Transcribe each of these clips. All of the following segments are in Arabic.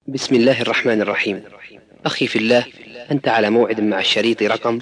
بسم الله الرحمن الرحيم. أخي في الله، أنت على موعد مع الشريط رقم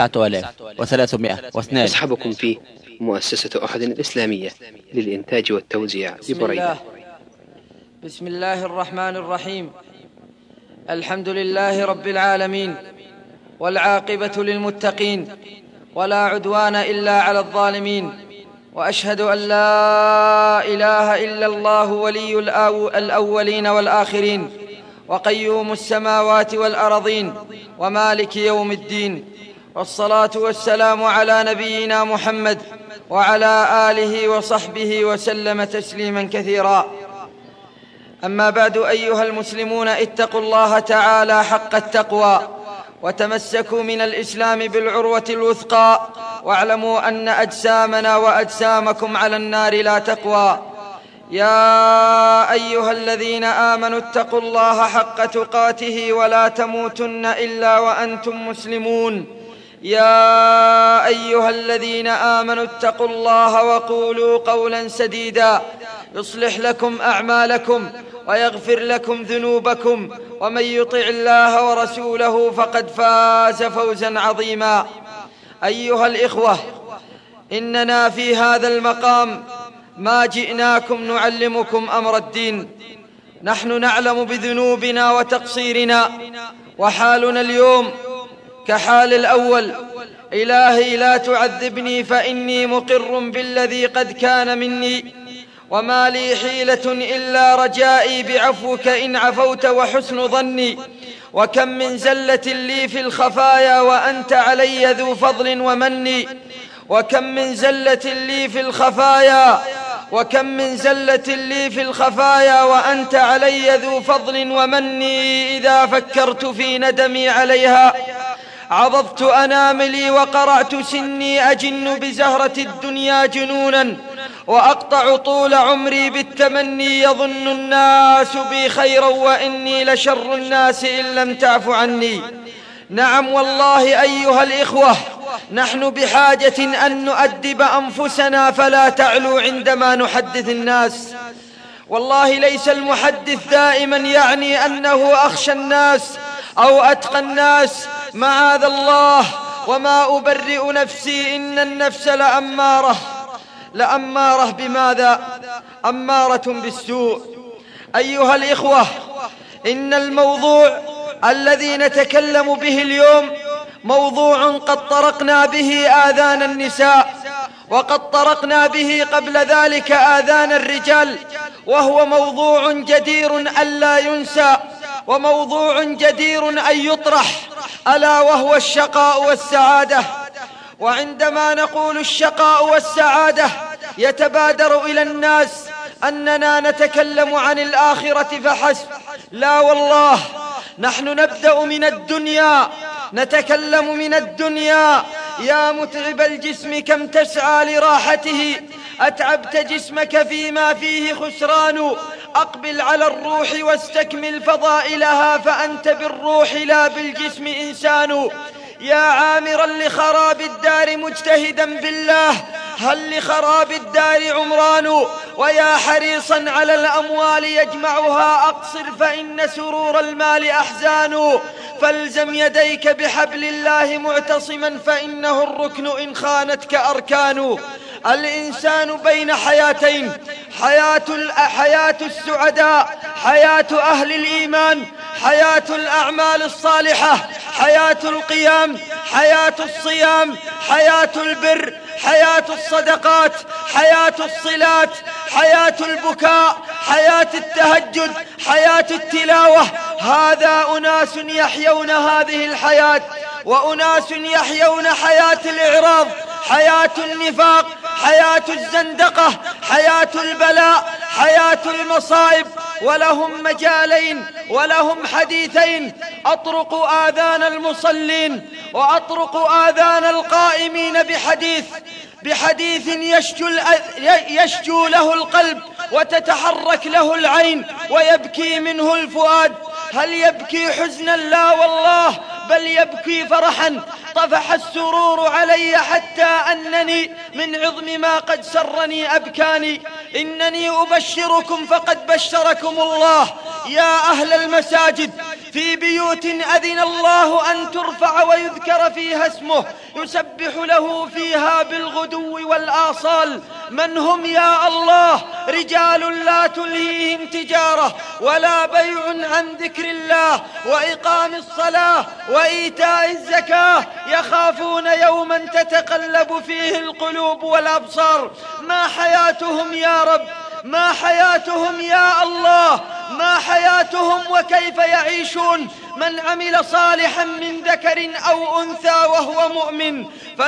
9302. أصحبكم فيه مؤسسة أحد الإسلامية للإنتاج والتوزيع ببريدة. بسم الله الرحمن الرحيم. الحمد لله رب العالمين، والعاقبة للمتقين، ولا عدوان إلا على الظالمين، وأشهد أن لا إله إلا الله ولي الأولين والآخرين، وقيوم السماوات والأرضين، ومالك يوم الدين، والصلاة والسلام على نبينا محمد وعلى آله وصحبه وسلم تسليما كثيرا. أما بعد، أيها المسلمون، اتقوا الله تعالى حق التقوى، وتمسكوا من الإسلام بالعروة الوثقى، واعلموا أن أجسامنا وأجسامكم على النار لا تقوى. يا أيها الذين آمنوا اتقوا الله حق تقاته ولا تموتن إلا وأنتم مسلمون. يا أيها الذين آمنوا اتقوا الله وقولوا قولا سديدا يصلح لكم أعمالكم ويغفر لكم ذنوبكم، ومن يطع الله ورسوله فقد فاز فوزا عظيما. أيها الإخوة، إننا في هذا المقام ما جئناكم نعلمكم أمر الدين. نحن نعلم بذنوبنا وتقصيرنا، وحالنا اليوم كحال الأول. إلهي لا تعذبني فإني مقر بالذي قد كان مني، وما لي حيلة إلا رجائي بعفوك إن عفوت وحسن ظني. وكم من زلة لي في الخفايا وأنت علي ذو فضل ومني. وكم من زلة لي في الخفايا وأنت علي ذو فضل ومني. إذا فكرت في ندمي عليها عضضت أناملي وقرعت سني، أجن بزهرة الدنيا جنونا وأقطع طول عمري بالتمني. يظن الناس بي خيرا وإني لشر الناس إن لم تعف عني. نعم والله أيها الإخوة، نحن بحاجة أن نؤدب أنفسنا فلا تعلو عندما نحدث الناس. والله ليس المحدث دائما يعني أنه أخشى الناس أو أتقى الناس، معاذ الله، وما أبرئ نفسي، إن النفس لأمارة بماذا؟ أمارة بالسوء. أيها الإخوة، إن الموضوع الذي نتكلم به اليوم موضوع قد طرقنا به آذان النساء، وقد طرقنا به قبل ذلك آذان الرجال، وهو موضوع جدير ألا ينسى، وموضوع جدير أن يطرح، ألا وهو الشقاء والسعادة. وعندما نقول الشقاء والسعادة يتبادر إلى الناس أننا نتكلم عن الآخرة فحسب. لا والله، نحن نبدأ من الدنيا، نتكلم من الدنيا. يا متعب الجسم كم تسعى لراحته، أتعبت جسمك فيما فيه خسران. أقبل على الروح واستكمل فضائلها، فأنت بالروح لا بالجسم إنسان. يا عامرا لخراب الدار مجتهدا بالله، هل لخراب الدار عمران؟ ويا حريصا على الأموال يجمعها، أقصر فإن سرور المال أحزان. فالزم يديك بحبل الله معتصما، فإنه الركن إن خانتك أركان. الإنسان بين حياتين، حياة السعداء، حياة أهل الإيمان، حياة الأعمال الصالحة، حياة القيام، حياة الصيام، حياة البر، حياة الصدقات، حياة الصلات، حياة البكاء، حياة التهجد، حياة التلاوة. هذا أناس يحيون هذه الحياة، وأناس يحيون حياة الإعراض، حياة النفاق، حياة الزندقة، حياة البلاء، حياة المصائب. ولهم مجالين ولهم حديثين، أطرق آذان المصلين وأطرق آذان القائمين بحديث يشجو له القلب وتتحرك له العين ويبكي منه الفؤاد. هل يبكي حزنا؟ لا والله، بل يبكي فرحا طفح السرور علي حتى أنني من عظم ما قد سرني أبكاني. إنني أبشركم فقد بشركم الله يا أهل المساجد في بيوت أذن الله أن ترفع ويذكر فيها اسمه يسبح له فيها بالغدو والآصال. من هم يا الله؟ رجال لا تلهيهم تجارة ولا بيع عن ذكر الله وإقام الصلاة وإيتاء الزكاة يخافون يوما تتقلب فيه القلوب والأبصار. ما حياتهم يا رب؟ ما حياتهم يا الله؟ ما حياتهم وكيف يعيشون؟ من عمل صالحا من ذكر أو أنثى وهو مؤمن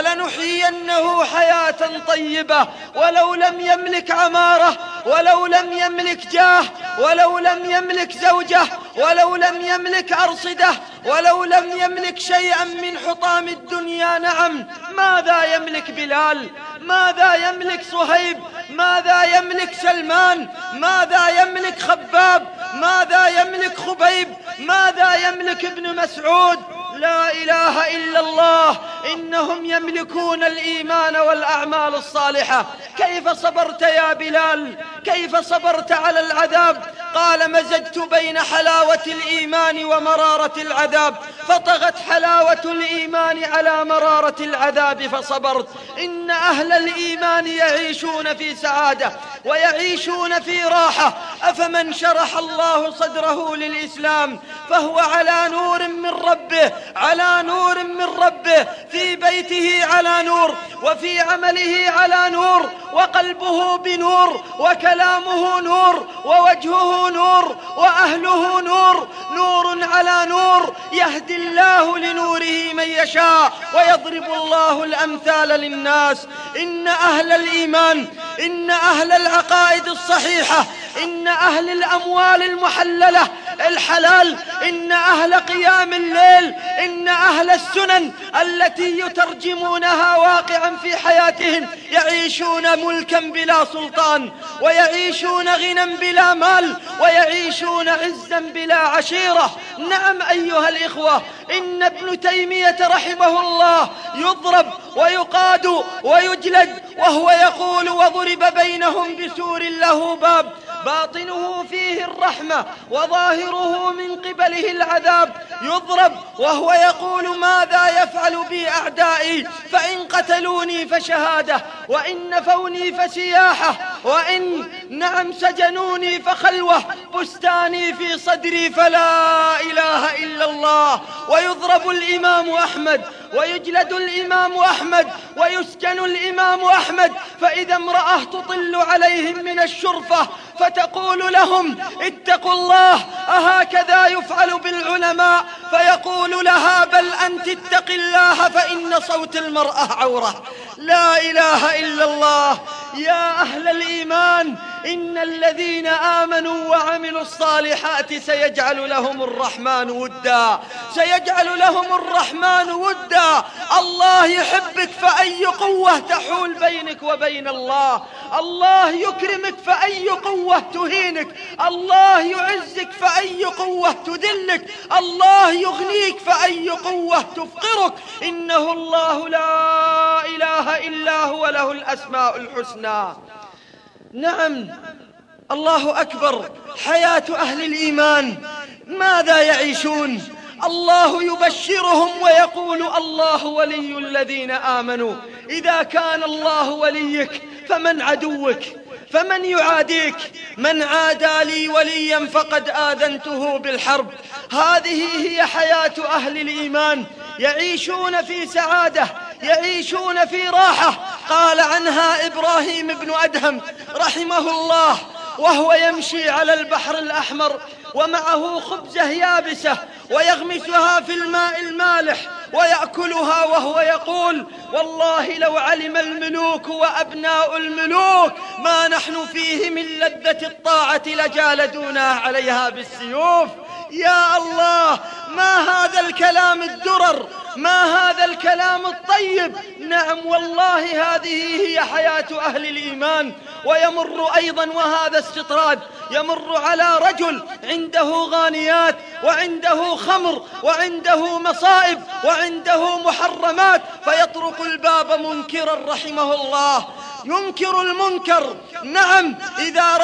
فلنحيينه حياة طيبة، ولو لم يملك عمارة، ولو لم يملك جاه، ولو لم يملك زوجة، ولو لم يملك أرصدة، ولو لم يملك شيئا من حطام الدنيا. نعم، ماذا يملك بلال؟ ماذا يملك صهيب؟ ماذا يملك سلمان؟ ماذا يملك خباب؟ ماذا يملك خبيب؟ ماذا يملك ابن مسعود؟ لا إله إلا الله، إنهم يملكون الإيمان والأعمال الصالحة. كيف صبرت يا بلال؟ كيف صبرت على العذاب؟ قال: مزجت بين حلاوة الإيمان ومرارة العذاب، فطغت حلاوة الإيمان على مرارة العذاب فصبرت. إن أهل الإيمان يعيشون في سعادة ويعيشون في راحة. أفمن شرح الله صدره للإسلام فهو على نور من ربه، على نور من ربه، في بيته على نور، وفي عمله على نور، وقلبه بنور، وكلامه نور، ووجهه نور، وأهله نور، نور على نور، يهدي الله لنوره من يشاء ويضرب الله الأمثال للناس. إن أهل الإيمان، إن أهل العقائد الصحيحة، إن أهل الأموال المحللة الحلال، إن أهل قيام الليل، إن أهل السنن التي يترجمونها واقعا في حياتهم يعيشون ملكا بلا سلطان، ويعيشون غنى بلا مال، ويعيشون عزا بلا عشيرة. نعم أيها الإخوة، إن ابن تيمية رحمه الله يضرب ويقاد ويجلد وهو يقول: وضرب بينهم بسور له باب باطنه فيه الرحمة وظاهره من قبله العذاب. يضرب وهو يقول: ماذا يفعل بي أعدائي؟ فإن قتلوني فشهادة، وإن نفوني فسياحة، وإن سجنوني فخلوة، بستاني في صدري فلا إله إلا الله. ويضرب الإمام أحمد ويجلد الإمام أحمد ويسجن الإمام أحمد، فإذا امرأة تطل عليهم من الشرفة فتقول لهم: اتقوا الله، أهكذا يفعل بالعلماء؟ فيقول لها: بل أنت اتق الله فإن صوت المرأة عورة. لا إله إلا الله. يا أهل الإيمان، إن الذين آمنوا وعملوا الصالحات سيجعل لهم الرحمن ودا، سيجعل لهم الرحمن ودا. الله يحبك فأي قوة تحول بينك وبين الله؟ الله يكرمك فأي قوة تهينك؟ الله يعزك فأي قوة تذلك؟ الله يغنيك فأي قوة تفقرك؟ إنه الله لا إله إلا هو، له الأسماء الحسنى. نعم، الله أكبر. حياة أهل الإيمان ماذا يعيشون؟ الله يبشرهم ويقول: الله ولي الذين آمنوا. إذا كان الله وليك فمن عدوك؟ فمن يعاديك؟ من عادى لي وليا فقد آذنته بالحرب. هذه هي حياة أهل الإيمان، يعيشون في سعادة، يعيشون في راحة. قال عنها إبراهيم بن أدهم رحمه الله وهو يمشي على البحر الأحمر ومعه خبزة يابسة ويغمسها في الماء المالح ويأكلها، وهو يقول: والله لو علم الملوك وأبناء الملوك ما نحن فيه من لذة الطاعة لجالدونا عليها بالسيوف. يا الله، ما هذا الكلام الدرر، ما هذا الكلام الطيب. نعم والله، هذه هي حياة أهل الإيمان. ويمر أيضا، وهذا استطراد، يمر على رجل عنده غانيات وعنده خمر وعنده مصائب وعنده محرمات، فيطرق الباب منكرا رحمه الله، ينكر المنكر. نعم، إذا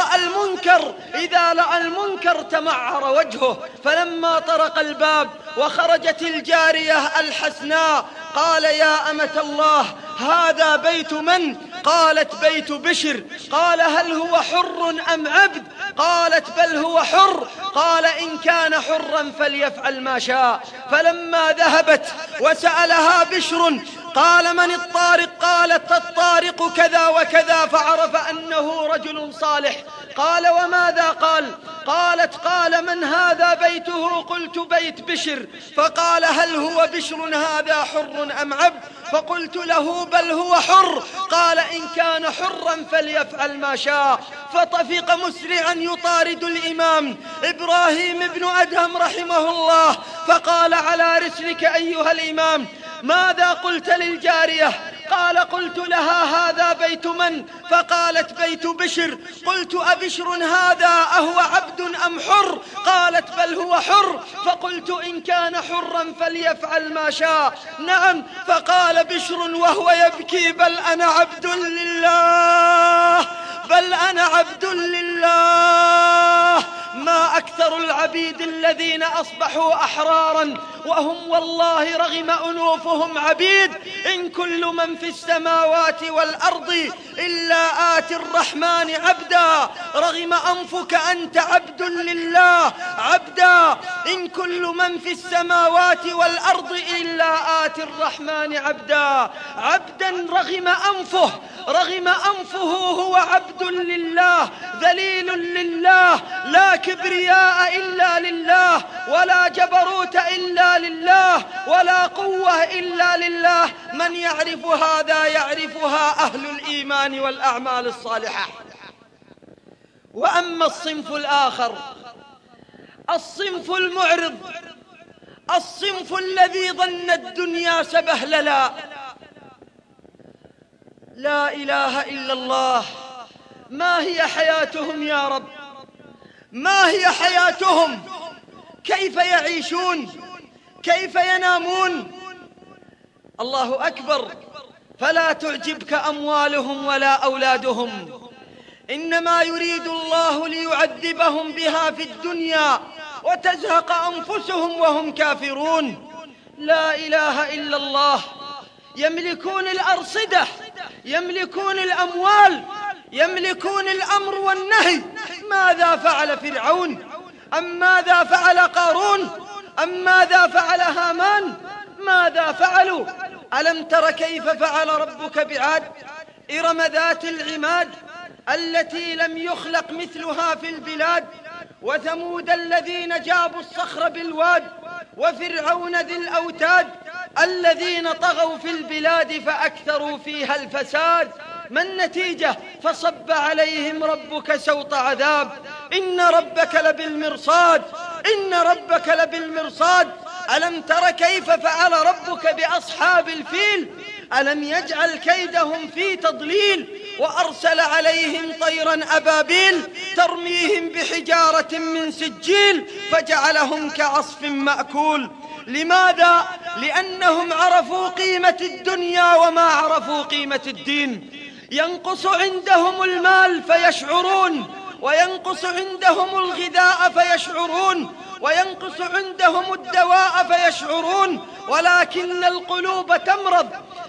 رأى المنكر تمعر وجهه. فلما طرق الباب وخرجت الجارية الحسناء قال: يا أمة الله، هذا بيت من؟ قالت: بيت بشر. قال: هل هو حر أم عبد؟ قالت: بل هو حر. قال: إن كان حرا فليفعل ما شاء. فلما ذهبت وسألها بشر قال: من الطارق؟ قالت: الطارق كذا وكذا، فعرف أنه رجل صالح. قال: وماذا قال؟ قالت: قال: من هذا بيته؟ قلت: بيت بشر. فقال: هل هو بشر هذا حر أم عبد؟ فقلت له: بل هو حر. قال: إن كان حرا فليفعل ما شاء. فطفق مسرعا يطارد الإمام إبراهيم بن أدهم رحمه الله، فقال: على رسلك أيها الإمام، ماذا قلت للجارية؟ قال: قلت لها: هذا بيت من؟ فقالت: بيت بشر. قلت: أبشر هذا أهو عبد أم حر؟ قالت: بل هو حر. فقلت: إن كان حرا فليفعل ما شاء. نعم. فقال بشر وهو يبكي: بل أنا عبد لله، بل أنا عبد لله. ما أكثر العبيد الذين أصبحوا أحرارا وهم والله رغم أنوفهم عبيد. إن كل من في السماوات والأرض إلا آتي الرحمن عبدا. رغم أنفك أنت عبد لله، عبدا. إن كل من في السماوات والأرض إلا آتي الرحمن عبدا. عبدا رغم أنفه هو عبد لله، ذليل لله، لا كبرياء إلا لله، ولا جبروت إلا لله، ولا قوة إلا لله. من يعرف هذا يعرفها أهل الإيمان والأعمال الصالحة. وأما الصنف الآخر، الصنف المعرض، الصنف الذي ظن الدنيا سبهللا، لا إله إلا الله. ما هي حياتهم يا رب؟ ما هي حياتهم؟ كيف يعيشون؟ كيف ينامون؟ الله أكبر. فلا تعجبك أموالهم ولا أولادهم، إنما يريد الله ليعذبهم بها في الدنيا وتزهق أنفسهم وهم كافرون. لا إله إلا الله. يملكون الأرصدة، يملكون الأموال، يملكون الأمر والنهي. ماذا فعل فرعون؟ أم ماذا فعل قارون؟ أم ماذا فعل هامان؟ ماذا فعلوا؟ ألم تر كيف فعل ربك بعاد؟ إرم ذات العماد التي لم يخلق مثلها في البلاد، وثمود الذين جابوا الصخر بالواد، وفرعون ذي الأوتاد الذين طغوا في البلاد فأكثروا فيها الفساد. ما النتيجة؟ فصب عليهم ربك سوط عذاب. إن ربك لبالمرصاد، إن ربك لبالمرصاد. ألم تر كيف فعل ربك بأصحاب الفيل؟ ألم يجعل كيدهم في تضليل؟ وأرسل عليهم طيرا أبابيل ترميهم بحجارة من سجيل فجعلهم كعصف مأكول. لماذا؟ لأنهم عرفوا قيمة الدنيا وما عرفوا قيمة الدين. ينقص عندهم المال فيشعرون، وينقص عندهم الغذاء فيشعرون، وينقص عندهم الدواء فيشعرون، ولكن القلوب تمرض،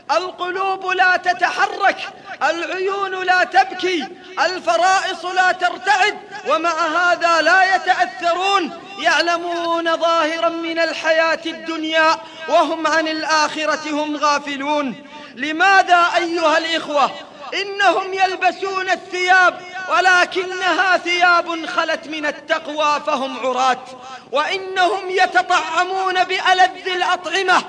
القلوب لا تتحرك، العيون لا تبكي، الفرائص لا ترتعد، ومع هذا لا يتأثرون. يعلمون ظاهرا من الحياة الدنيا وهم عن الآخرة هم غافلون. لماذا أيها الإخوة؟ إنهم يلبسون الثياب ولكنها ثياب خلت من التقوى فهم عراة، وإنهم يتطعمون بألذ الأطعمة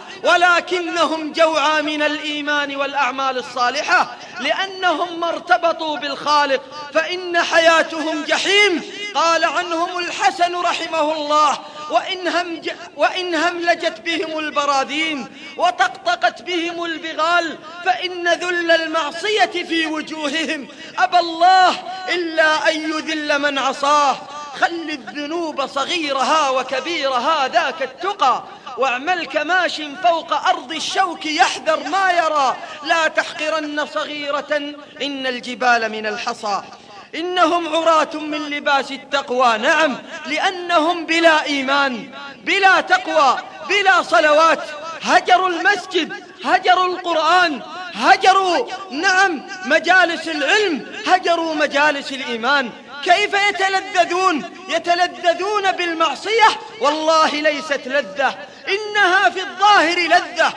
ولكنهم جوعى من الإيمان والأعمال الصالحة، لأنهم ما ارتبطوا بالخالق، فإن حياتهم جحيم. قال عنهم الحسن رحمه الله: وإن هملجت بهم البراذين وطقطقت بهم البغال، فإن ذل المعصية في وجوههم أبى الله إلا أن يذل من عصاه. خل الذنوب صغيرها وكبيرها ذاك التقى، واعمل كماش فوق أرض الشوك يحذر ما يرى. لا تحقرن صغيرة إن الجبال من الحصى. إنهم عراة من لباس التقوى، نعم، لأنهم بلا إيمان بلا تقوى بلا صلوات. هجروا المسجد، هجروا القرآن، هجروا مجالس العلم، هجروا مجالس الإيمان. كيف يتلذذون بالمعصية؟ والله ليست لذة، إنها في الظاهر لذة،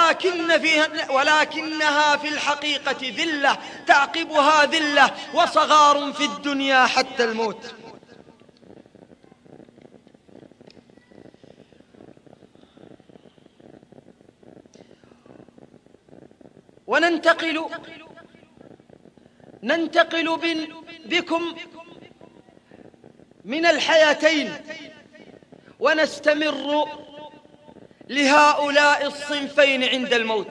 ولكنها في الحقيقة ذلة تعقبها ذلة وصغار في الدنيا حتى الموت. وننتقل بكم من الحياتين ونستمر لهؤلاء الصنفين عند الموت.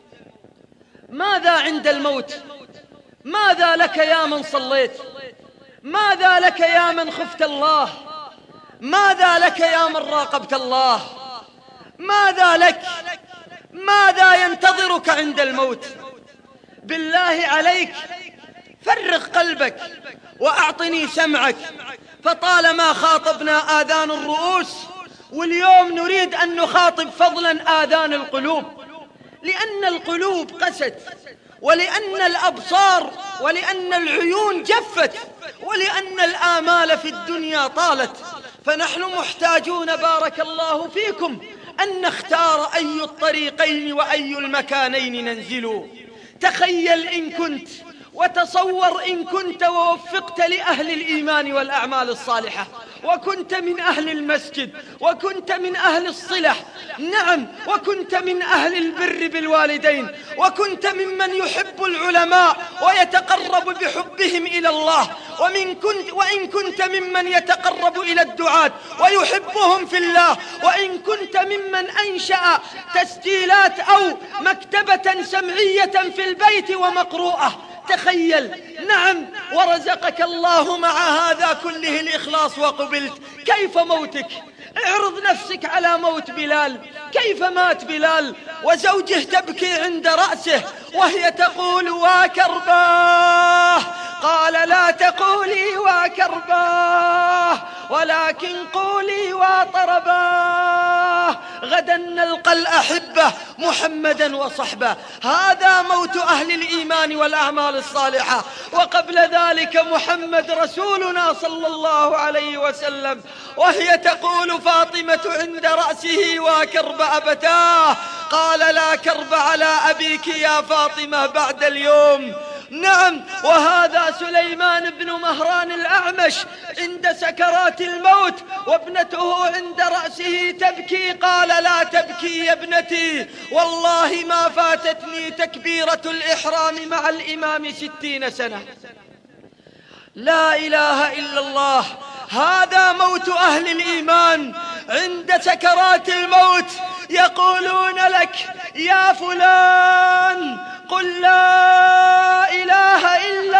ماذا عند الموت؟ ماذا لك يا من صليت؟ ماذا لك يا من خفت الله؟ ماذا لك يا من راقبت الله؟ ماذا لك؟ ماذا ينتظرك عند الموت؟ بالله عليك فرغ قلبك وأعطني سمعك، فطالما خاطبنا آذان الرؤوس، واليوم نريد أن نخاطب فضلا آذان القلوب، لأن القلوب قست، ولأن الأبصار ولأن العيون جفت، ولأن الآمال في الدنيا طالت. فنحن محتاجون بارك الله فيكم أن نختار أي الطريقين وأي المكانين ننزل. تخيل إن كنت، وتصور إن كنت ووفقت لأهل الإيمان والأعمال الصالحة، وكنت من أهل المسجد، وكنت من أهل الصلة، نعم، وكنت من أهل البر بالوالدين، وكنت ممن يحب العلماء ويتقرب بحبهم إلى الله، وإن كنت ممن يتقرب إلى الدعاة ويحبهم في الله، وإن كنت ممن أنشأ تسجيلات أو مكتبة سمعية في البيت ومقروءة. تخيل، نعم، ورزقك الله مع هذا كله الإخلاص وقبلت، كيف موتك؟ اعرض نفسك على موت بلال، كيف مات بلال وزوجه تبكي عند رأسه وهي تقول واكرباه؟ قال لا تقولي واكرباه ولكن قولي واطرباه، غدا نلقى الأحبة محمدا وصحبه. هذا موت أهل الإيمان والأعمال الصالحة. وقبل ذلك محمد رسولنا صلى الله عليه وسلم وهي تقول فاطمة عند رأسه واكرب أبتاه، قال لا كرب على أبيك يا فاطمة بعد اليوم. نعم، وهذا سليمان بن مهران الأعمش عند سكرات الموت وابنته عند رأسه تبكي، قال لا تبكي يا ابنتي، والله ما فاتتني تكبيرة الإحرام مع الإمام 60 سنة. لا إله إلا الله. هذا موت أهل الإيمان عند سكرات الموت، يقولون لك يا فلان قل لا إله إلا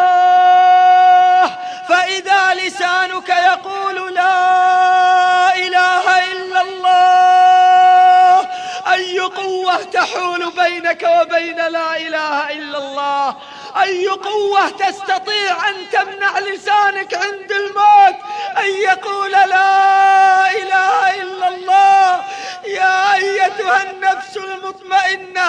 الله، فإذا لسانك يقول لا إله إلا الله، أي قوة تحول بينك وبين لا إله إلا الله؟ أي قوة تستطيع أن تمنع لسانك عند الموت أن يقول لا إله إلا الله؟ يا أيتها النفس المطمئنة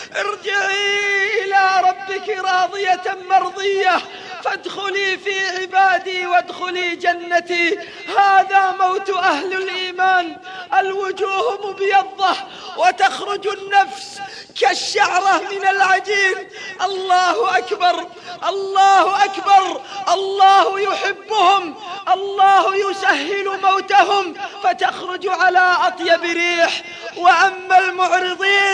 ارجعي إلى ربك راضية مرضية، فادخلي في عبادي وادخلي جنتي. هذا موت أهل الإيمان، الوجوه مبيضة وتخرج النفس كالشعرة من العجين. الله أكبر، الله أكبر، الله يحبهم، الله يسهل موتهم فتخرج على أطيب ريح. وأما المعرضين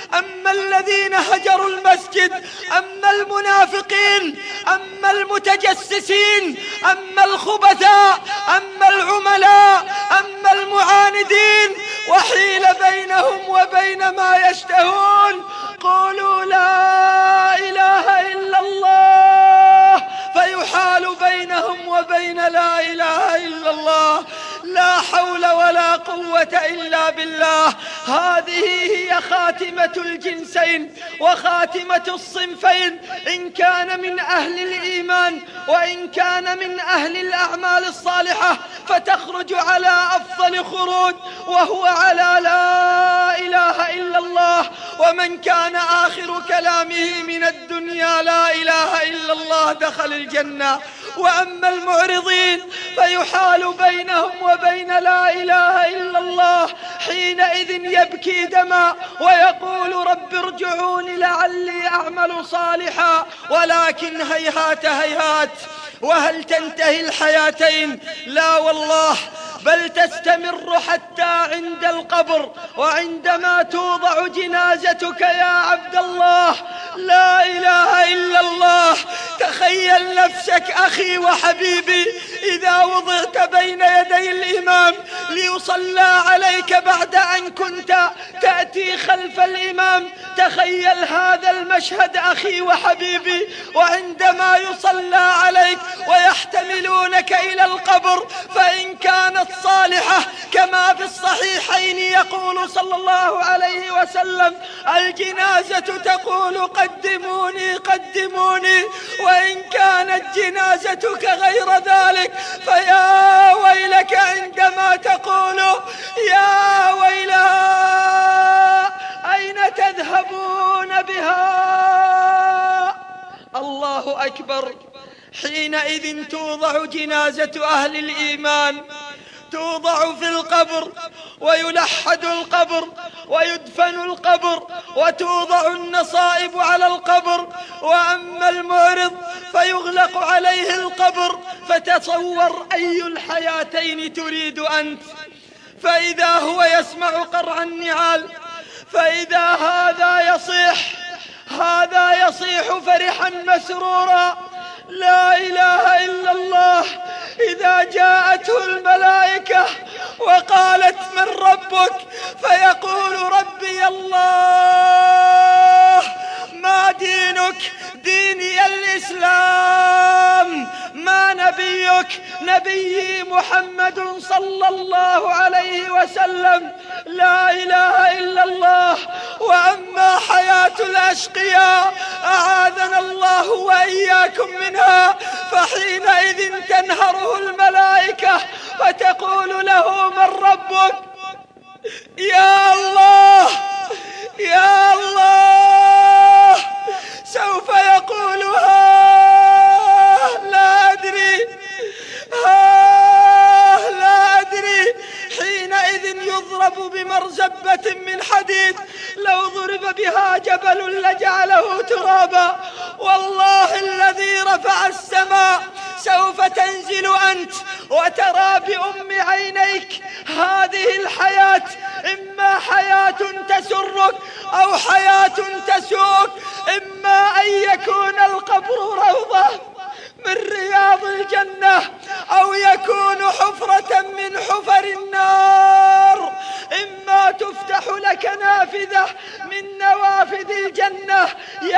أما الذين هجروا المسجد، أما المنافقين، أما المتجسسين، أما الخبثاء، أما العملاء، أما المعاندين، وحيل بينهم وبين ما يشتهون، قولوا لا إله إلا الله فيحال بينهم وبين لا إله إلا الله. لا حول ولا قوة إلا بالله. هذه هي خاتمة الجنسين وخاتمة الصنفين، إن كان من أهل الإيمان وإن كان من أهل الأعمال الصالحة، فتخرج على أفضل خروج وهو على لا إله إلا الله. ومن كان آخر كلامه من الدنيا لا إله إلا الله دخل الجنة. وأما المعرضين فيحال بينهم وبين لا إله إلا الله، حينئذ يبكي دما ويقول رب ارجعوني لعلي أعمل صالحا، ولكن هيهات هيهات. وهل تنتهي الحياتين؟ لا والله، بل تستمر حتى عند القبر، وعندما توضع جنازتك يا عبد الله. لا إله إلا الله. تخيل نفسك أخي وحبيبي إذا وضعت بين يدي الإمام ليصلى عليك بعد أن كنت تأتي خلف الإمام. تخيل هذا المشهد أخي وحبيبي، وعندما يصلى عليك ويحتملونك إلى القبر، فإن كانت صالحة كما في الصحيحين يقول صلى الله عليه وسلم: الجنازة تقول قدموني قدموني. وإن كانت جنازتك غير ذلك فيا ويلك عندما تقول يا ويلها أين تذهبون بها. الله أكبر. حينئذ توضع جنازة أهل الإيمان، توضع في القبر ويلحد القبر ويدفن القبر وتوضع النصائب على القبر. وأما المعرض فيغلق عليه القبر. فتصور أي الحياتين تريد أنت. فإذا هو يسمع قرع النعال، فإذا هذا يصيح فرحا مسرورا. لا إله إلا الله. إذا جاءته الملائكة وقالت من ربك، فيقول ربي الله. ما دينك؟ ديني الإسلام. ما نبيك؟ نبيي محمد صلى الله عليه وسلم. لا إله إلا الله. وأما حياة الأشقياء أعاذنا الله وإياكم منها، فحينئذ تنهره الملائكة فتقول له من ربك؟ يا الله يا الله. سوف يقولها لا أدري لا أدري. حينئذ يضرب بمرزبة من حديد، لو ضرب بها جبل لجعله ترابا. والله الذي رفع السماء سوف تنزل أنت وترى بأم عينيك هذه الحياة، إما حياة تسرك أو حياة تسوك. إما أن يكون القبر روضة من رياض الجنة، أو يكون حفرة من حفر النار. إما تفتح لك نافذة من نوافذ الجنة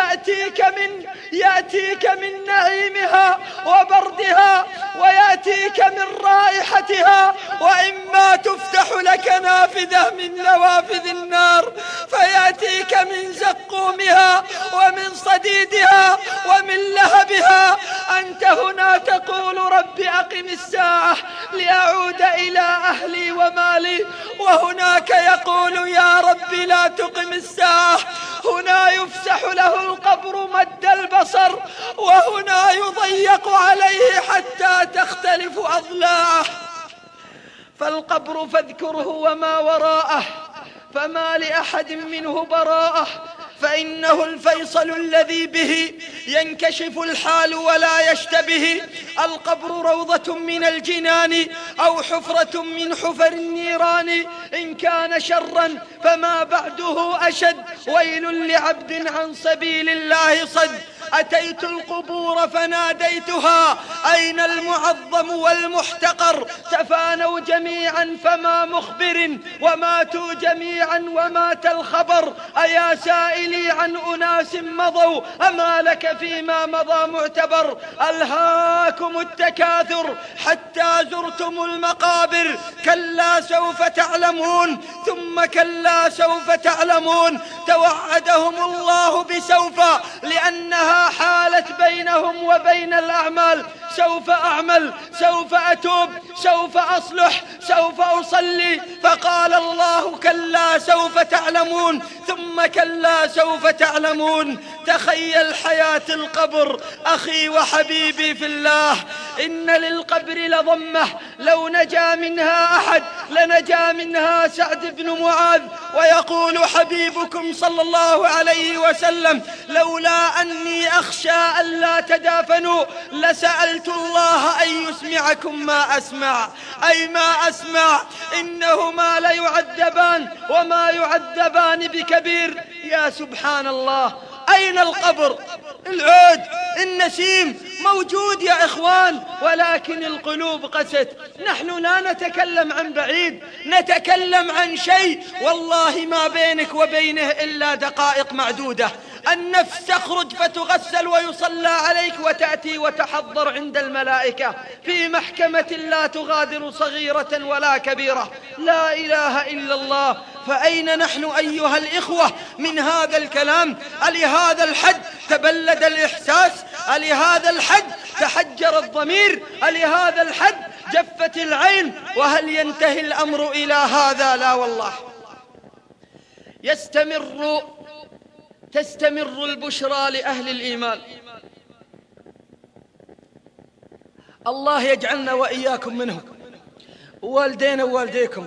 يأتيك من نعيمها وبردها ويأتيك من رائحتها، وإما تفتح لك نافذة من نوافذ النار فيأتيك من زقومها ومن صديدها ومن لهبها. أنت هنا تقول رب أقم الساعة لأعود إلى أهلي ومالي، وهناك يقول يا رب لا تقم الساعة. هنا يفسح له القبر مد البصر، وهنا يضيق عليه حتى تختلف أضلاعه. فالقبر فاذكره وما وراءه، فما لأحد منه براءة. فإنه الفيصل الذي به ينكشف الحال ولا يشتبه. القبر روضة من الجنان أو حفرة من حفر النيران، إن كان شرا فما بعده أشد، ويل لعبد عن سبيل الله صد. أتيت القبور فناديتها أين المعظم والمحتقر، تفانوا جميعا فما مخبر، وماتوا جميعا ومات الخبر. أيا سائلي عن أناس مضوا أما لك فيما مضى معتبر. ألهاكم التكاثر حتى زرتم المقابر، كلا سوف تعلمون ثم كلا سوف تعلمون. توعدهم الله بسوف لأنها حالت بينهم وبين الأعمال. سوف أعمل، سوف أتوب، سوف أصلح، سوف أصلي. فقال الله كلا سوف تعلمون ثم كلا سوف تعلمون. تخيل حياة القبر أخي وحبيبي في الله، إن للقبر لضمة لو نجا منها أحد لنجا منها سعد بن معاذ. ويقول حبيبكم صلى الله عليه وسلم لولا أني أخشى ألا تدافنوا لسألت الله أن يسمعكم ما أسمع، أي ما أسمع. إنهما ليعذبان وما يعذبان بكبير. يا سبحان الله، أين القبر؟ العود النسيم موجود يا إخوان، ولكن القلوب قست. نحن لا نتكلم عن بعيد، نتكلم عن شيء والله ما بينك وبينه إلا دقائق معدودة. النفس تخرج فتغسل ويصلى عليك وتأتي وتحضر عند الملائكة في محكمة لا تغادر صغيرة ولا كبيرة. لا إله إلا الله. فأين نحن أيها الإخوة من هذا الكلام؟ ألهذا الحد تبلد الإحساس؟ ألهذا الحد تحجر الضمير؟ ألهذا الحد جفت العين؟ وهل ينتهي الأمر إلى هذا؟ لا والله. تستمر البشرى لأهل الإيمان. الله يجعلنا وإياكم منهم، والدينا ووالديكم.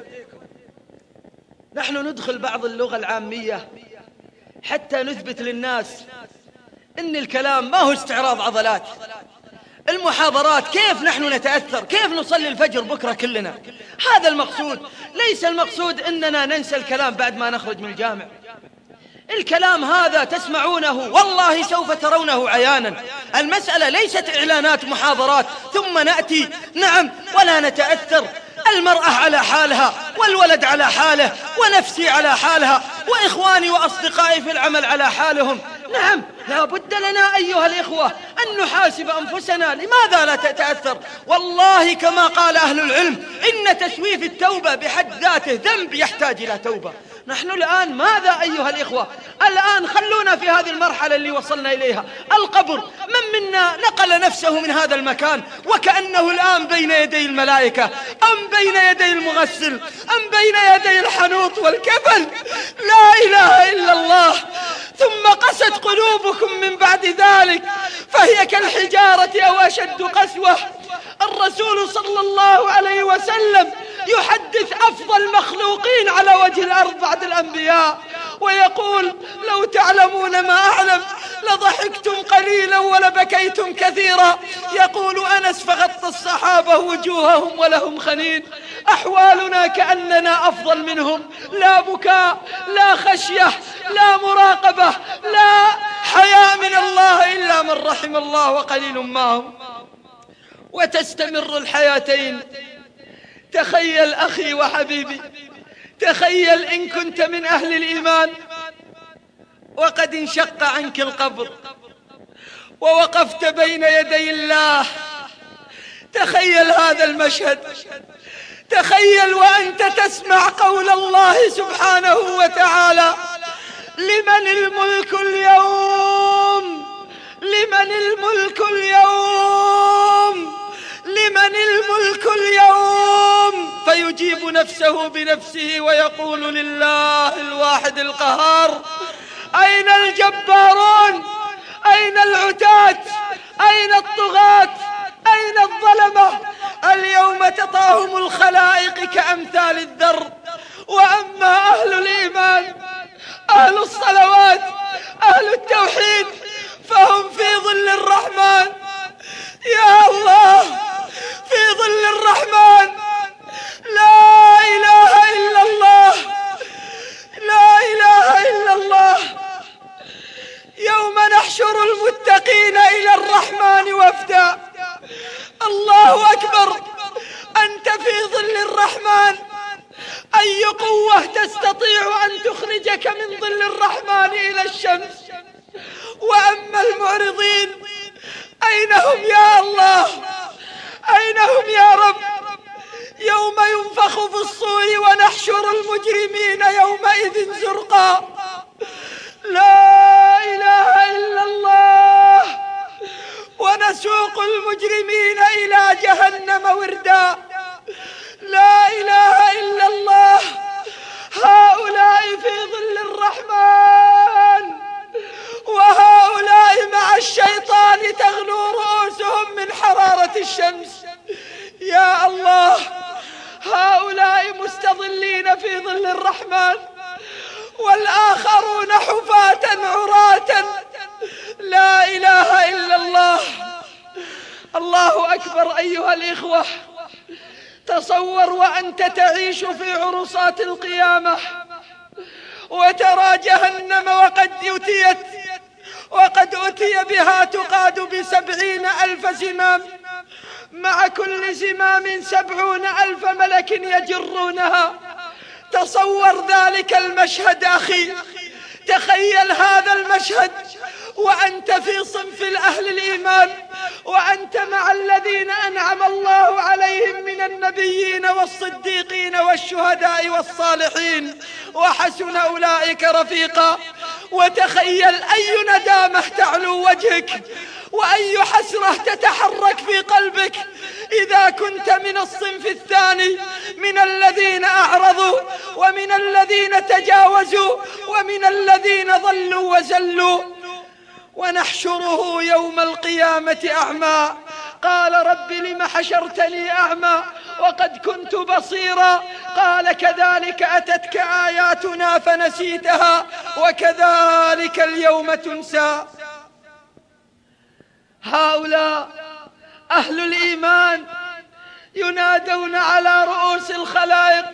نحن ندخل بعض اللغة العامية حتى نثبت للناس إن الكلام ما هو استعراض عضلات. المحاضرات كيف نحن نتأثر، كيف نصلي الفجر بكرة كلنا. هذا المقصود، ليس المقصود إننا ننسى الكلام بعد ما نخرج من الجامع. الكلام هذا تسمعونه والله سوف ترونه عيانا. المسألة ليست إعلانات محاضرات ثم نأتي نعم ولا نتأثر. المرأة على حالها، والولد على حاله، ونفسي على حالها، وإخواني وأصدقائي في العمل على حالهم. نعم لا بد لنا أيها الإخوة أن نحاسب أنفسنا. لماذا لا تتأثر؟ والله كما قال أهل العلم إن تسويف التوبة بحد ذاته ذنب يحتاج إلى توبة. نحن الآن ماذا أيها الإخوة؟ الآن خلونا في هذه المرحلة اللي وصلنا إليها. القبر، من منا نقل نفسه من هذا المكان وكأنه الآن بين يدي الملائكة، أم بين يدي المغسل، أم بين يدي الحنوط والكفن؟ لا إله إلا الله. ثم قست قلوبكم من بعد ذلك فهي كالحجارة أو أشد قسوة. الرسول صلى الله عليه وسلم يحدث أفضل مخلوقين على وجه الأرض بعد الأنبياء ويقول لو تعلمون ما أعلم لضحكتم قليلا ولبكيتم كثيرا. يقول أنس فغطى الصحابة وجوههم ولهم خنين. أحوالنا كأننا أفضل منهم، لا بكاء، لا خشية، لا مراقبة، لا حياء من الله إلا من رحم الله وقليل ما هم. وتستمر الحياتين. تخيل أخي وحبيبي، تخيل إن كنت من أهل الإيمان وقد انشق عنك القبر ووقفت بين يدي الله. تخيل هذا المشهد. تخيل وأنت تسمع قول الله سبحانه وتعالى لمن الملك اليوم، لمن الملك اليوم، لمن الملك اليوم. فيجيب نفسه بنفسه ويقول لله الواحد القهار. أين الجبارون؟ أين العتاة؟ أين الطغاة؟ أين الظلمة؟ اليوم تطاهم الخلائق كأمثال الذر. وأما أهل الإيمان، أهل الصلوات، أهل التوحيد فهم في ظل الرحمن. يا الله، في ظل الرحمن. لا إله إلا الله، لا إله إلا الله. يوم نحشر المتقين إلى الرحمن وفدا. الله أكبر، أنت في ظل الرحمن. أي قوة تستطيع أن تخرجك من ظل الرحمن إلى الشمس؟ وأما المعرضين أين هم يا الله؟ أين هم يا رب؟ يوم ينفخ في الصور ونحشر المجرمين يومئذ زرقا. لا إله إلا الله. ونسوق المجرمين إلى جهنم وردا. لا إله إلا الله. هؤلاء في ظل الرحمن، وهؤلاء مع الشيطان تغلو رؤوسهم من حرارة الشمس. يا الله، هؤلاء مستظلين في ظل الرحمن، والآخرون حفاة عراة. لا إله إلا الله. الله أكبر. أيها الإخوة، تصور وأنت تعيش في عرصات القيامة وترى جهنم وقد أتي بها تقاد ب70,000 زمام، مع كل زمام 70,000 ملك يجرونها. تصور ذلك المشهد أخي، تخيل هذا المشهد وأنت في صنف الأهل الإيمان، وأنت مع الذين أنعم الله عليهم من النبيين والصديقين والشهداء والصالحين، وحسن أولئك رفيقا. وتخيل أي ندامة تعلو وجهك، وأي حسرة تتحرك في قلبك إذا كنت من الصنف الثاني، من الذين أعرضوا، ومن الذين تجاوزوا، ومن الذين ضلوا وزلوا. ونحشره يوم القيامة أعمى. قال رب لم حشرتني أعمى وقد كنت بصيرا؟ قال كذلك أتتك آياتنا فنسيتها وكذلك اليوم تنسى. هؤلاء أهل الإيمان ينادون على رؤوس الخلائق،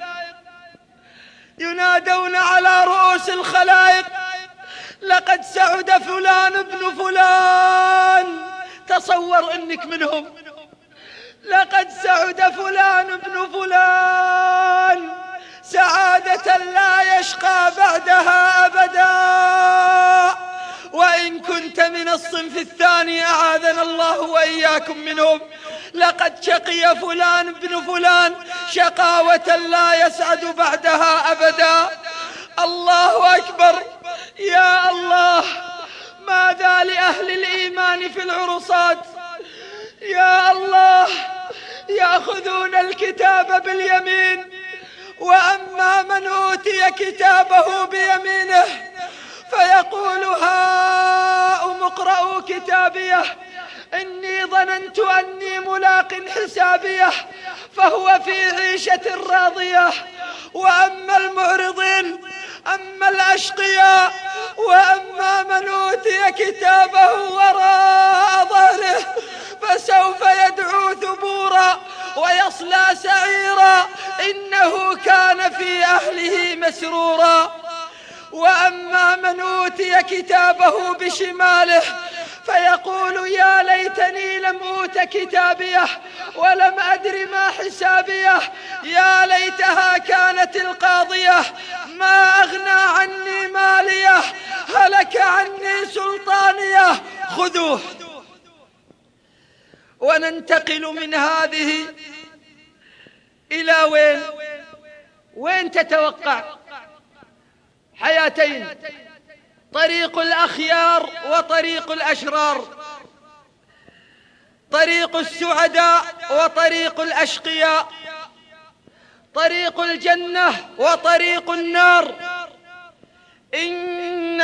ينادون على رؤوس الخلائق: لقد سعد فلان ابن فلان. تصور انك منهم. لقد سعد فلان ابن فلان سعادة لا يشقى بعدها أبدا. وإن كنت من الصنف الثاني أعاذنا الله وإياكم منهم، لقد شقي فلان ابن فلان شقاوة لا يسعد بعدها أبدا. الله أكبر. يا الله، ماذا لأهل الإيمان في العرصات؟ يا الله، يأخذون الكتاب باليمين، وأما من أوتي كتابه بيمينه فيقول: هاؤم اقرءوا كتابيه إني ظننت أني ملاق حسابيه، فهو في عيشة راضية. وأما المعرضين، أما الأشقياء، وأما من أوتي كتابه وراء ظهره فسوف يدعو ثبورا ويصلى سعيرا إنه كان في أهله مسرورا. وأما من أوتي كتابه بشماله فيقول: يا ليتني لم أوت كتابيه ولم أدر ما حسابيه، يا ليتها كانت القاضية، ما أغنى عني ماليه، هلك عني سلطانيه. خذوه. وننتقل من هذه إلى وين تتوقع؟ حياتين: طريق الأخيار وطريق الأشرار، طريق السعداء وطريق الأشقياء، طريق الجنة وطريق النار. إن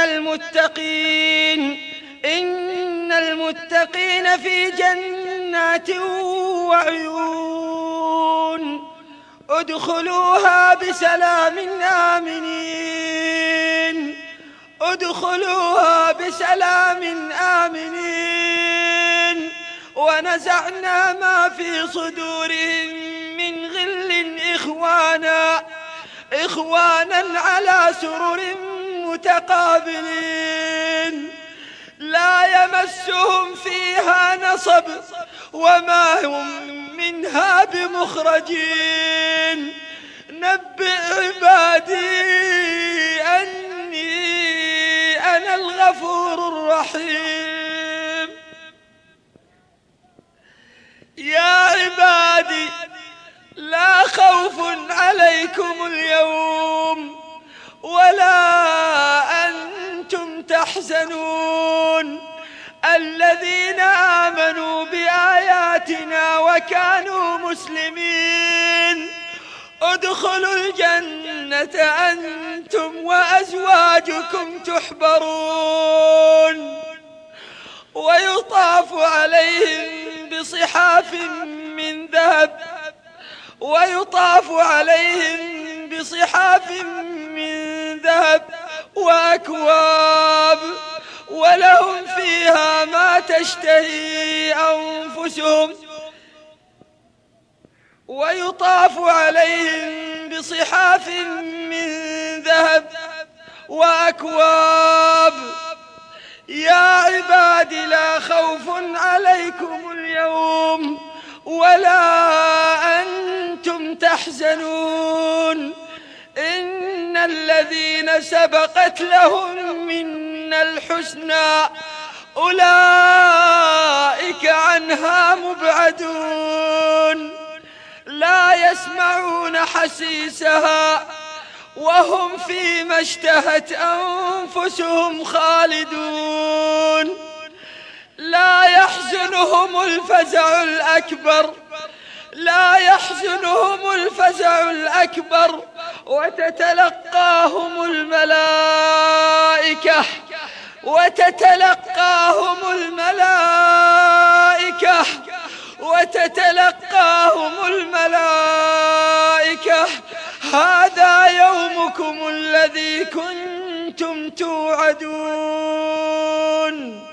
المتقين في جنات وعيون ادخلوها بسلام آمنين، ادخلوها بسلام آمنين ونزعنا ما في صدورهم من غل إخوانا على سرر متقابلين لا يمسهم فيها نصب وما هم منها بمخرجين نبئ عبادي أني أنا الغفور الرحيم يا عبادي لا خوف عليكم اليوم ولا أنتم تحزنون الذين آمنوا بآياتنا وكانوا مسلمين ادخلوا الجنة أنتم وأزواجكم تحبرون ويطاف عليهم بصحاف من ذهب وأكواب ولهم فيها ما تشتهي أنفسهم ويطاف عليهم بصحاف من ذهب وأكواب يا عباد لا خوف عليكم اليوم ولا أنتم تحزنون إن الذين سبقت لهم منا الحسنى أولئك عنها مبعدون لا يسمعون حسيسها وهم فيما اشتهت أنفسهم خالدون لا يحزنهم الفزع الأكبر وتتلقاهم الملائكة هذا يومكم الذي كنتم توعدون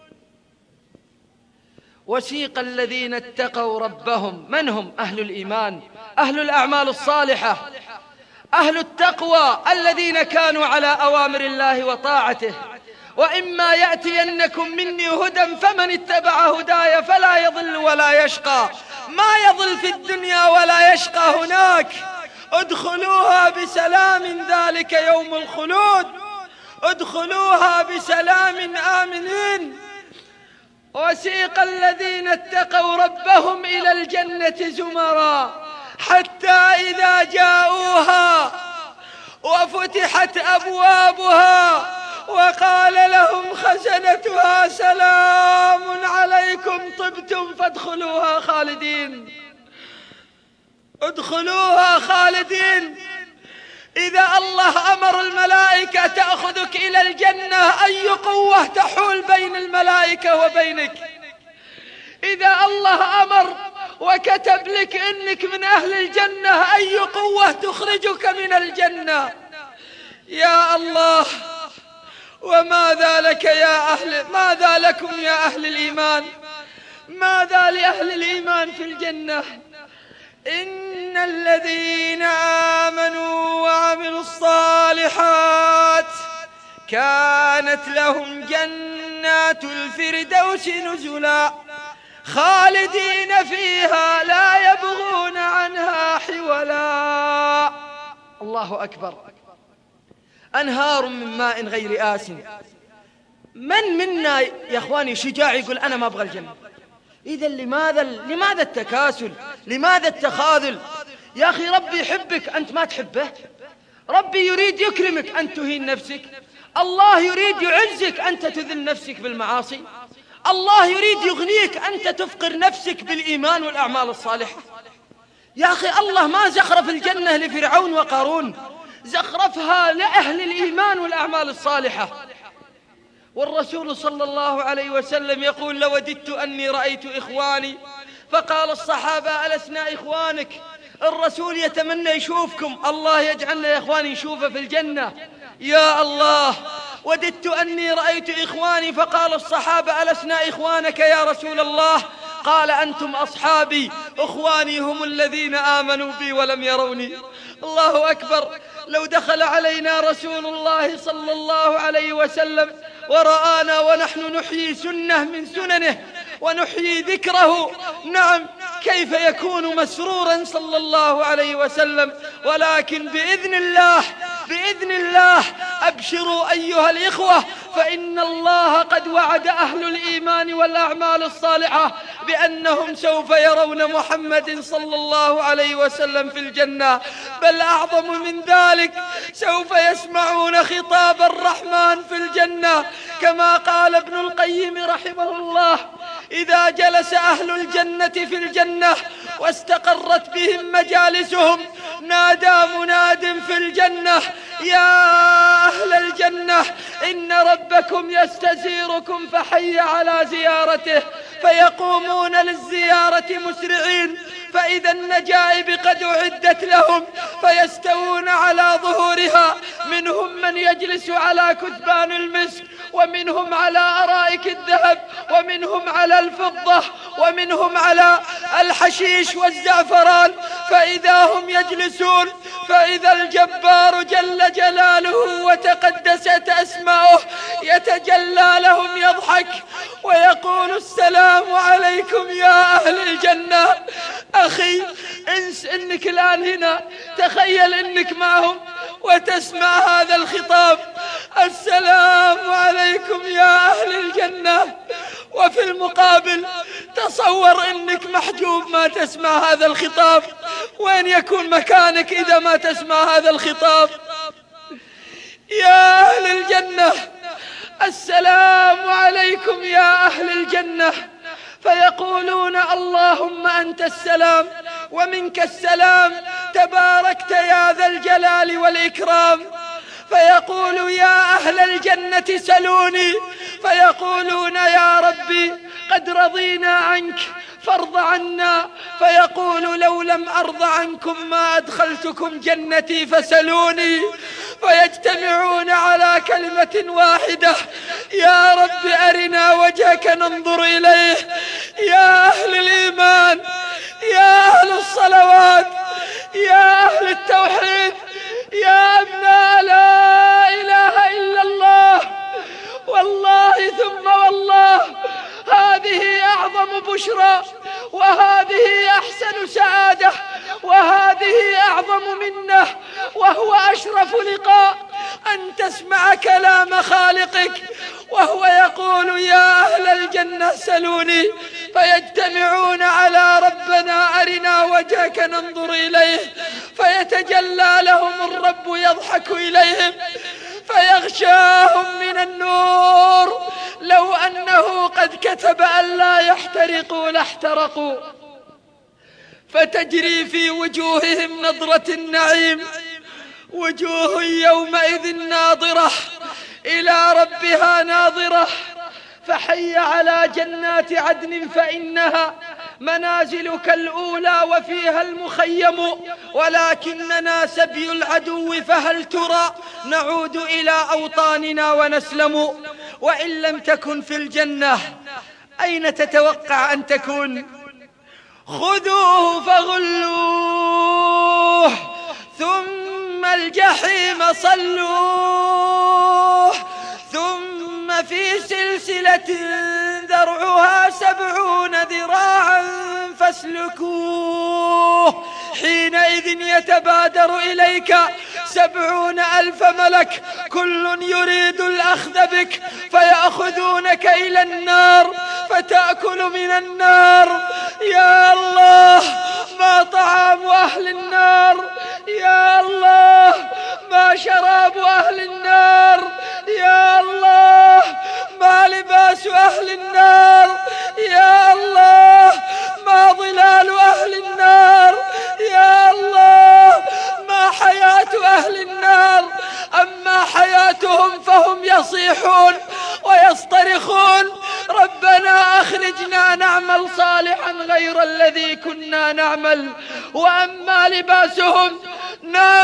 وسيق الذين اتقوا ربهم من هم؟ أهل الإيمان، أهل الأعمال الصالحة، أهل التقوى الذين كانوا على أوامر الله وطاعته. وإما يأتينكم مني هدى فمن اتبع هداي فلا يضل ولا يشقى، ما يضل في الدنيا ولا يشقى هناك. ادخلوها بسلام ذلك يوم الخلود، ادخلوها بسلام آمنين. وسيق الذين اتقوا ربهم إلى الجنة زمرا حتى إذا جاءوها وفتحت أبوابها وقال لهم خزنتها سلام عليكم طبتم فادخلوها خالدين. ادخلوها خالدين. إذا الله أمر الملائكة تأخذك إلى الجنة أي قوة تحول بين الملائكة وبينك؟ إذا الله أمر وكتب لك إنك من أهل الجنة أي قوة تخرجك من الجنة؟ يا الله، وماذا لك ماذا لكم يا أهل الإيمان؟ ماذا لأهل الإيمان في الجنة؟ إن الذين آمنوا وعملوا الصالحات كانت لهم جنات الفردوس نزلا خالدين فيها لا يبغون عنها حولا. الله أكبر. أنهار من ماء غير آسن. من منا يا أخواني شجاع يقول أنا ما أبغى الجنة؟ إذا لماذا التكاسل؟ لماذا التخاذل؟ يا أخي ربي يحبك أنت ما تحبه، ربي يريد يكرمك أنت تهين نفسك، الله يريد يعزك أنت تذل نفسك بالمعاصي، الله يريد يغنيك أنت تفقر نفسك بالإيمان والأعمال الصالحة. يا أخي الله ما زخرف الجنة لفرعون وقارون، زخرفها لأهل الإيمان والأعمال الصالحة. والرسول صلى الله عليه وسلم يقول لوددت أني رأيت إخواني، فقال الصحابة ألسنا إخوانك؟ الرسول يتمنى يشوفكم، الله يجعلنا يا إخواني نشوفه في الجنة. يا الله، وددت أني رأيت إخواني. فقال الصحابة: ألسنا إخوانك يا رسول الله؟ قال: أنتم أصحابي، إخواني هم الذين آمنوا بي ولم يروني. الله أكبر. لو دخل علينا رسول الله صلى الله عليه وسلم ورآنا ونحن نحيي سنة من سننه ونحيي ذكره، نعم، كيف يكون مسرورا صلى الله عليه وسلم؟ ولكن بإذن الله أبشروا أيها الإخوة، فإن الله قد وعد أهل الإيمان والأعمال الصالحة بأنهم سوف يرون محمد صلى الله عليه وسلم في الجنة. بل أعظم من ذلك، سوف يسمعون خطاب الرحمن في الجنة، كما قال ابن القيم رحمه الله: إذا جلس أهل الجنة في الجنة واستقرت بهم مجالسهم نادى مناد في الجنة: يا أهل الجنة إن ربكم يستزيركم فحي على زيارته. فيقومون للزيارة مسرعين، فإذا النجائب قد أعدت لهم فيستوون على ظهورها، منهم من يجلس على كثبان المسك، ومنهم على أرائك الذهب، ومنهم على الفضة، ومنهم على الحشيش والزعفران. فإذا هم يجلسون فإذا الجبار جل جلاله وتقدست أسماؤه يتجلى لهم يضحك ويقول: السلام عليكم يا أهل الجنة. أخي، انس إنك الآن هنا، تخيل إنك معهم وتسمع هذا الخطاب: السلام عليكم يا أهل الجنة. وفي المقابل تصور إنك محجوب ما تسمع هذا الخطاب. وين يكون مكانك إذا ما تسمع هذا الخطاب؟ يا أهل الجنة، السلام عليكم يا أهل الجنة. فيقولون: اللهم أنت السلام ومنك السلام، تباركت يا ذا الجلال والإكرام. فيقول: يا أهل الجنة سلوني. فيقولون: يا ربي قد رضينا عنك فارض عنا. فيقول: لو لم أرض عنكم ما أدخلتكم جنتي فسلوني. فيجتمعون على كلمة واحدة: يا رب أرنا وجهك ننظر إليه. يا أهل الإيمان، يا أهل الصلوات، يا أهل التوحيد، يا أبناء لا إله إلا الله، والله ثم والله هذه أعظم بشرى، وهذه أحسن سعادة، وهذه أعظم منة، وهو أشرف لقاء، أن تسمع كلام خالقك وهو يقول: يا أهل الجنة سلوني. فيجتمعون على ربنا أرنا وجهك ننظر إليه. فيتجلى لهم الرب يضحك إليهم فيغشاهم من النور. لو أنه قد كتب أن لا يحترقوا لاحترقوا. فتجري في وجوههم نضرة النعيم، وجوه يومئذ ناظرة إلى ربها ناظرة. فحي على جنات عدن فإنها منازلك الأولى وفيها المخيم، ولكننا سبي العدو فهل ترى نعود إلى أوطاننا ونسلم. وإن لم تكن في الجنة أين تتوقع أن تكون؟ خذوه فغلوه ثم الجحيم صلوه ثم في سلسلة ذرعها 70 ذراعا فاسلكوه. حينئذ يتبادر إليك 70,000 ملك كل يريد الأخذ بك، فيأخذونك إلى النار فتأكل من النار. يا الله، ما طعام أهل النار، يا الله ما شراب أهل النار، يا الله ما لباس أهل النار، يا الله ما ظلال أهل النار، يا الله ما حياة أهل النار. أما حياتهم فهم يصيحون ويصطرخون: ربنا أخرجنا نعمل صالحا غير الذي كنا نعمل. وأما لباسهم، نعم،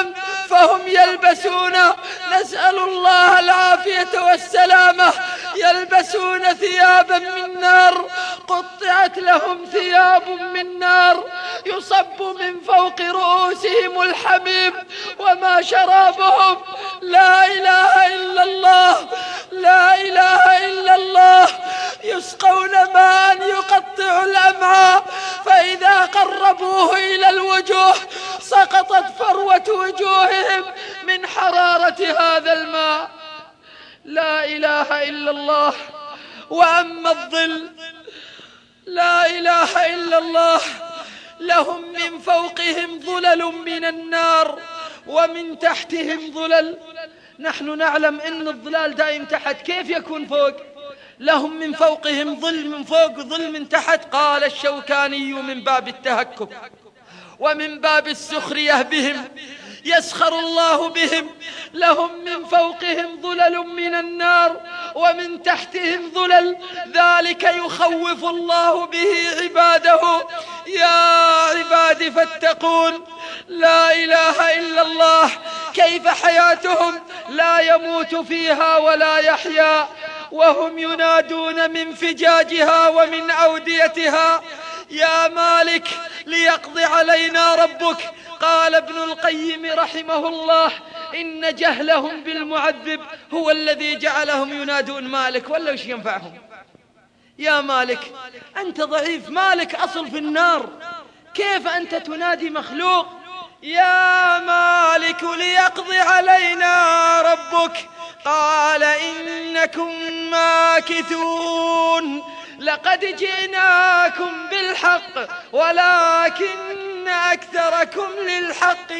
فهم يلبسون، نسأل الله العافية والسلامة، يلبسون ثيابا من نار، قطعت لهم ثياب من نار، يصب من فوق رؤوسهم الحميم، وما شرابهم لا إله إلا الله، لا إله إلا الله. يسقون ماء يقطع الأمعاء، فإذا قربوه إلى الوجوه سقطت فروة وجوههم من حرارة هذا الماء. لا إله إلا الله. وأما الظل، لا إله إلا الله، لهم من فوقهم ظلل من النار ومن تحتهم ظلل. نحن نعلم أن الظلال دائم تحت، كيف يكون فوق؟ لهم من فوقهم ظل من فوق ظل من تحت. قال الشوكاني من باب التهكم ومن باب السخرية بهم يسخر الله بهم. لهم من فوقهم ظلل من النار ومن تحتهم ظلل، ذلك يخوف الله به عباده. يا عباد فاتقون. لا إله إلا الله. كيف حياتهم لا يموت فيها ولا يحيا، وهم ينادون من فجاجها ومن أوديتها: يا مالك ليقضي علينا ربك. قال ابن القيم رحمه الله: إن جهلهم بالمعذب هو الذي جعلهم ينادون مالك. ولا وش ينفعهم؟ يا مالك أنت ضعيف، مالك أصل في النار، كيف أنت تنادي مخلوق؟ يا مالك ليقضي علينا ربك. قال: إنكم ماكثون، لقد جئناكم بالحق ولكن أكثركم للحق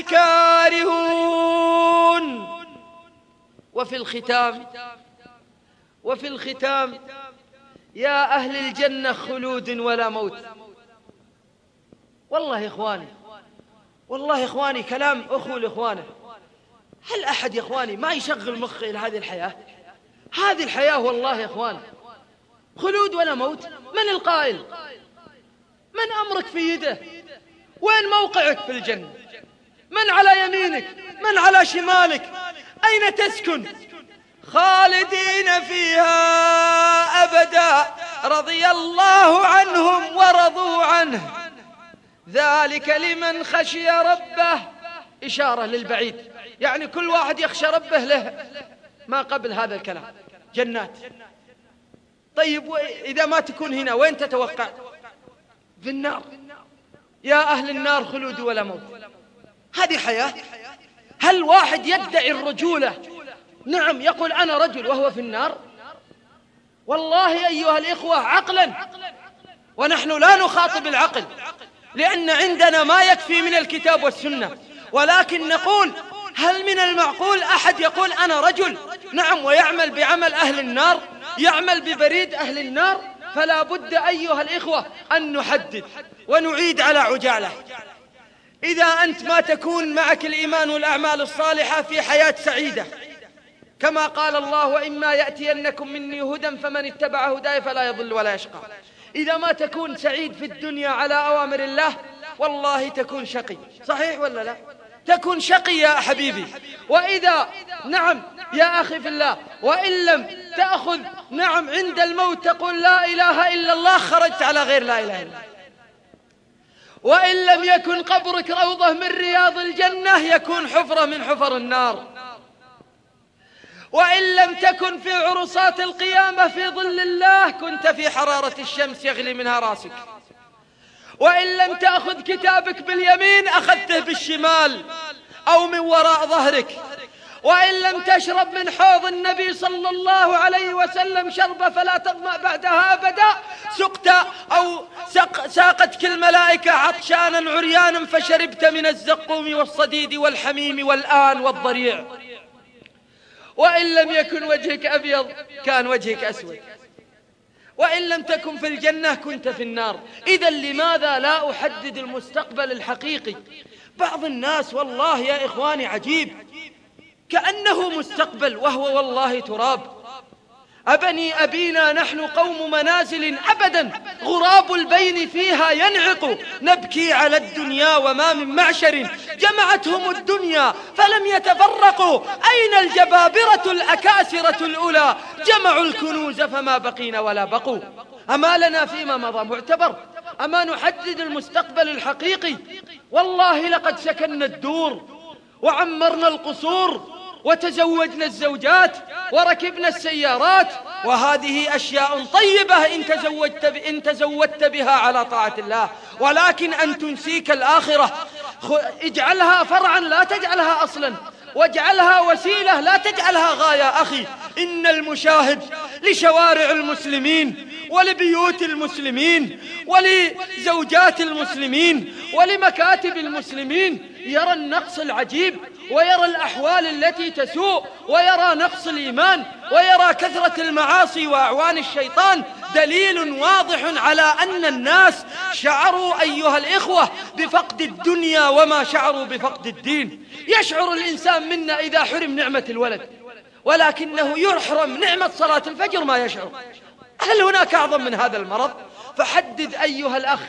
كارهون. وفي الختام يا أهل الجنة خلود ولا موت. والله يا إخواني كلام أخو لإخوانه. هل أحد يا إخواني ما يشغل مخه إلى هذه الحياة؟ هذه الحياة والله يا إخوان خلود ولا موت. من القائل؟ من أمرك في يده؟ وين موقعك في الجنة؟ من على يمينك؟ من على شمالك؟ أين تسكن؟ خالدين فيها أبدا، رضي الله عنهم ورضوا عنه، ذلك لمن خشي ربه. إشارة للبعيد، يعني كل واحد يخشى ربه له ما قبل هذا الكلام جنات. طيب إذا ما تكون هنا وين تتوقع؟ في النار. يا أهل النار خلود ولا موت. هذه حياة؟ هل واحد يدعي الرجولة، نعم يقول أنا رجل وهو في النار؟ والله أيها الإخوة عقلا، ونحن لا نخاطب العقل لأن عندنا ما يكفي من الكتاب والسنة، ولكن نقول: هل من المعقول أحد يقول أنا رجل نعم ويعمل بعمل أهل النار، يعمل ببريد أهل النار؟ فلا بد أيها الإخوة أن نحدد ونعيد على عجالة. إذا أنت ما تكون معك الإيمان والأعمال الصالحة في حياة سعيدة، كما قال الله: وإما يأتينكم مني هدى فمن اتبع هداي فلا يضل ولا يشقى. إذا ما تكون سعيد في الدنيا على أوامر الله والله تكون شقي. صحيح ولا لا؟ تكون شقي يا حبيبي. وإذا نعم يا أخي في الله، وإن لم تأخذ نعم عند الموت تقول لا إله إلا الله، خرجت على غير لا إله إلا الله. وإن لم يكن قبرك روضة من رياض الجنة يكون حفرة من حفر النار. وإن لم تكن في عرصات القيامة في ظل الله كنت في حرارة الشمس يغلي منها راسك. وإن لم تأخذ كتابك باليمين أخذته بالشمال أو من وراء ظهرك. وإن لم تشرب من حوض النبي صلى الله عليه وسلم شربة فلا تظمأ بعدها أبدا، سقت أو ساقتك الملائكة عطشانا عريانا فشربت من الزقوم والصديد والحميم والآن والضريع. وإن لم يكن وجهك أبيض كان وجهك أسود. وإن لم تكن في الجنة كنت في النار. إذا لماذا لا أحدد المستقبل الحقيقي؟ بعض الناس والله يا إخواني عجيب، كأنه مستقبل وهو والله تراب. أبني أبينا نحن قوم منازل أبدا غراب البين فيها ينعق، نبكي على الدنيا وما من معشر جمعتهم الدنيا فلم يتفرقوا، أين الجبابرة الأكاسرة الأولى جمعوا الكنوز فما بقينا ولا بقوا. أما لنا فيما مضى معتبر؟ أما نحدد المستقبل الحقيقي؟ والله لقد سكننا الدور وعمرنا القصور وتزوجنا الزوجات وركبنا السيارات، وهذه أشياء طيبة إن تزودت بها على طاعة الله، ولكن أن تنسيك الآخرة. اجعلها فرعا لا تجعلها أصلا، واجعلها وسيلة لا تجعلها غاية. أخي، إن المشاهد لشوارع المسلمين ولبيوت المسلمين ولزوجات المسلمين ولمكاتب المسلمين يرى النقص العجيب، ويرى الأحوال التي تسوء، ويرى نقص الإيمان، ويرى كثرة المعاصي وأعوان الشيطان. دليل واضح على أن الناس شعروا أيها الإخوة بفقد الدنيا وما شعروا بفقد الدين. يشعر الإنسان منا إذا حرم نعمة الولد، ولكنه يحرم نعمة صلاة الفجر ما يشعر. هل هناك أعظم من هذا المرض؟ فحدد أيها الأخ،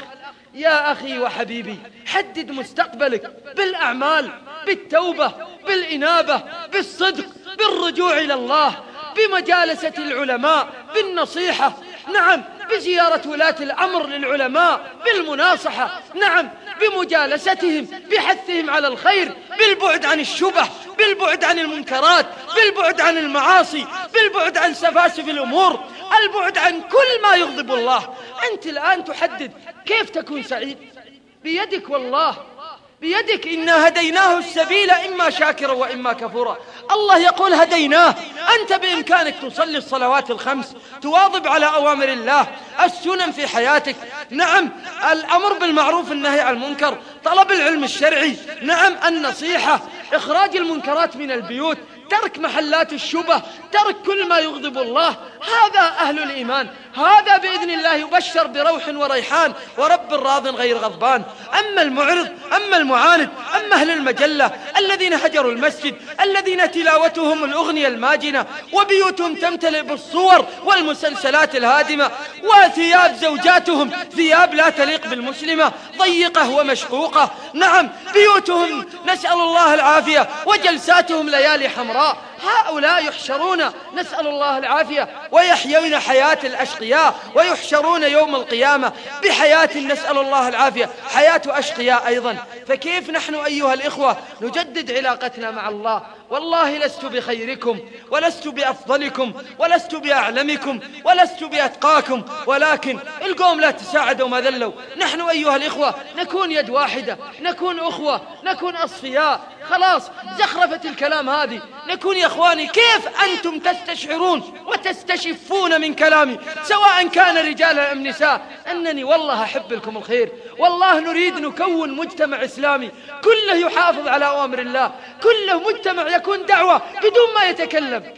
يا أخي وحبيبي، حدد مستقبلك بالأعمال، بالتوبة، بالإنابة، بالصدق، بالرجوع إلى الله، بمجالسة العلماء، بالنصيحة، نعم، بزيارة ولاة الأمر للعلماء، بالمناصحة، نعم، بمجالستهم، بحثهم على الخير، بالبعد عن الشبه، بالبعد عن المنكرات، بالبعد عن المعاصي، بالبعد عن سفاسف الأمور، البعد عن كل ما يغضب الله. أنت الآن تحدد كيف تكون سعيد، بيدك والله، بيدك. إنا هديناه السبيل إما شاكرا وإما كفورا. الله يقول هديناه. أنت بإمكانك تصلي الصلوات الخمس، تواظب على أوامر الله، السنن في حياتك، نعم، الأمر بالمعروف النهي عن المنكر، طلب العلم الشرعي، نعم، النصيحة، إخراج المنكرات من البيوت، ترك محلات الشبه، ترك كل ما يغضب الله. هذا أهل الإيمان، هذا بإذن الله يبشر بروح وريحان ورب راض غير غضبان. أما المعرض، أما المعاند، أما أهل المجلة الذين هجروا المسجد، الذين تلاوتهم الأغنية الماجنة، وبيوتهم تمتلئ بالصور والمسلسلات الهادمة، وثياب زوجاتهم ثياب لا تليق بالمسلمة، ضيقة ومشقوقة، نعم، بيوتهم نسأل الله العافية، وجلساتهم ليالي حمراء. هؤلاء يحشرون نسأل الله العافية ويحيون حياة الأشقياء، ويحشرون يوم القيامة بحياة نسأل الله العافية حياة أشقياء أيضا. فكيف نحن أيها الإخوة نجدد علاقتنا مع الله؟ والله لست بخيركم، ولست بأفضلكم، ولست بأعلمكم، ولست بأتقاكم، ولكن القوم لا تساعدوا ما ذلوا. نحن أيها الإخوة نكون يد واحدة، نكون أخوة، نكون أصفياء. خلاص زخرفة الكلام هذه. نكون يا أخواني كيف أنتم تستشعرون وتستشفون من كلامي، سواء كان رجالا أم نساء، أنني والله أحب لكم الخير. والله نريد نكون مجتمع إسلامي كله يحافظ على أوامر الله، كله مجتمع يكون دعوة بدون ما يتكلم.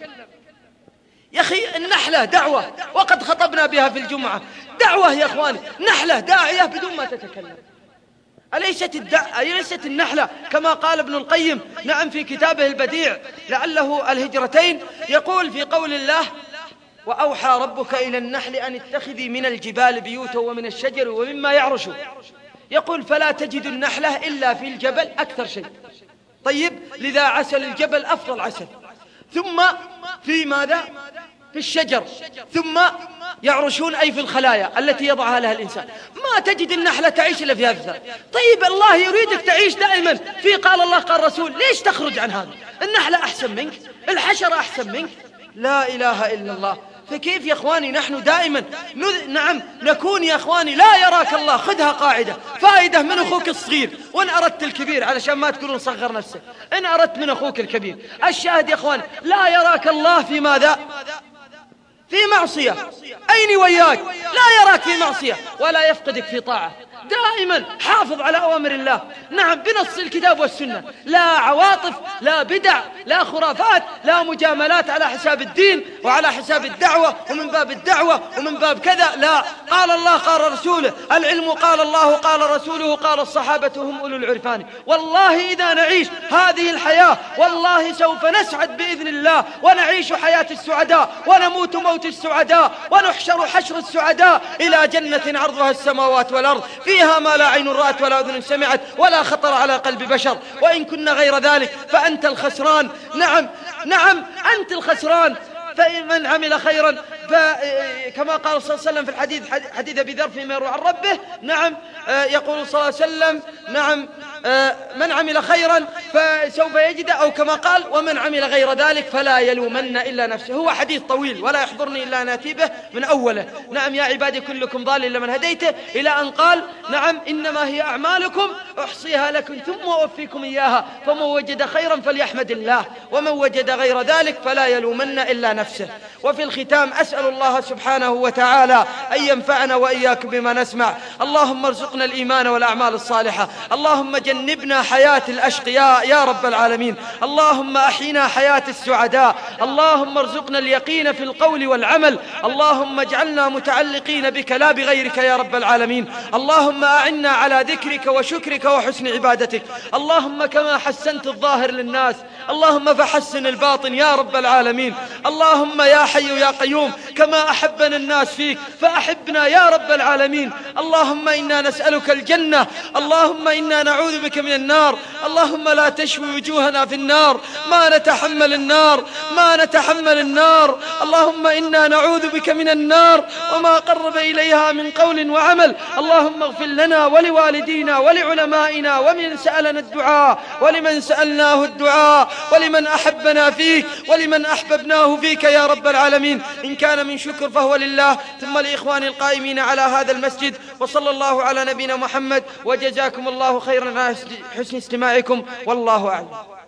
يا أخي النحلة دعوة، وقد خطبنا بها في الجمعة. دعوة يا أخواني، نحلة داعية بدون ما تتكلم. أليست النحلة كما قال ابن القيم، نعم، في كتابه البديع لعله الهجرتين، يقول في قول الله: وأوحى ربك إلى النحل أن اتخذي من الجبال بيوتا ومن الشجر ومما يعرش. يقول: فلا تجد النحلة إلا في الجبل أكثر شيء. طيب، لذا عسل الجبل أفضل عسل. ثم في ماذا؟ في الشجر. ثم يعرشون، أي في الخلايا التي يضعها لها الإنسان. ما تجد النحلة تعيش إلا في هذا. طيب الله يريدك تعيش دائما في قال الله قال رسول، ليش تخرج عن هذا؟ النحلة أحسن منك، الحشرة أحسن منك، لا إله إلا الله. فكيف يا أخواني نحن دائما نعم نكون يا أخواني لا يراك الله. خذها قاعدة فائدة من أخوك الصغير، وإن أردت الكبير علشان ما تقولون صغر نفسه، إن أردت من أخوك الكبير. الشاهد يا أخواني لا يراك الله في ماذا؟ في معصية. أين وياك؟ لا يراك في معصية ولا يفقدك في طاعة. دائما حافظ على أوامر الله، نعم، بنص الكتاب والسنة، لا عواطف، لا بدع، لا خرافات، لا مجاملات على حساب الدين وعلى حساب الدعوة ومن باب الدعوة ومن باب كذا، لا، قال الله قال رسوله، العلم قال الله قال رسوله قال الصحابة هم أولو العرفان. والله إذا نعيش هذه الحياة والله سوف نسعد بإذن الله، ونعيش حياة السعداء ونموت موت السعداء ونحشر حشر السعداء إلى جنة عرضها السماوات والأرض، فيها ما لا عين رأت ولا أذن سمعت ولا خطر على قلب بشر. وإن كنا غير ذلك فأنت الخسران، نعم نعم أنت الخسران. فمن عمل خيرا كما قال صلى الله عليه وسلم في الحديث، حديث أبي ذر فيما يروي عن ربه، نعم، يقول صلى الله عليه وسلم، نعم، من عمل خيرا فسوف يجد، أو كما قال ومن عمل غير ذلك فلا يلومن إلا نفسه. هو حديث طويل ولا يحضرني إلا أن آتي به من أوله، نعم، يا عبادي كلكم ضال إلا من هديته، إلى أن قال نعم إنما هي أعمالكم أحصيها لكم ثم أوفيكم إياها، فمن وجد خيرا فليحمد الله ومن وجد غير ذلك فلا يلومن إلا نفسه. وفي الختام أسأل الله سبحانه وتعالى أن ينفعنا وإياكم بما نسمع. اللهم ارزقنا الإيمان والأعمال الصالحة، اللهم جنبنا حياة الأشقياء يا رب العالمين، اللهم أحينا حياة السعداء، اللهم ارزقنا اليقين في القول والعمل، اللهم اجعلنا متعلقين بك لا بغيرك يا رب العالمين، اللهم أعنا على ذكرك وشكرك وحسن عبادتك، اللهم كما حسنت الظاهر للناس اللهم فحسن الباطن يا رب العالمين، اللهم يا حي يا قيوم كما أحبنا الناس فيك فأحبنا يا رب العالمين، اللهم إنا نسألك الجنة، اللهم إنا نعوذ بك من النار، اللهم لا تشوي وجوهنا في النار، ما نتحمل النار ما نتحمل النار، اللهم إنا نعوذ بك من النار وما قرب إليها من قول وعمل، اللهم اغفر لنا ولوالدينا ولعلمائنا ومن سألنا الدعاء ولمن سألناه الدعاء ولمن أحبنا فيك ولمن أحببناه فيك يا رب العالمين. إن كان من شكر فهو لله، ثم لإخوان القائمين على هذا المسجد، وصلى الله على نبينا محمد، وجزاكم الله خيرا على حسن استماعكم، والله أعلم.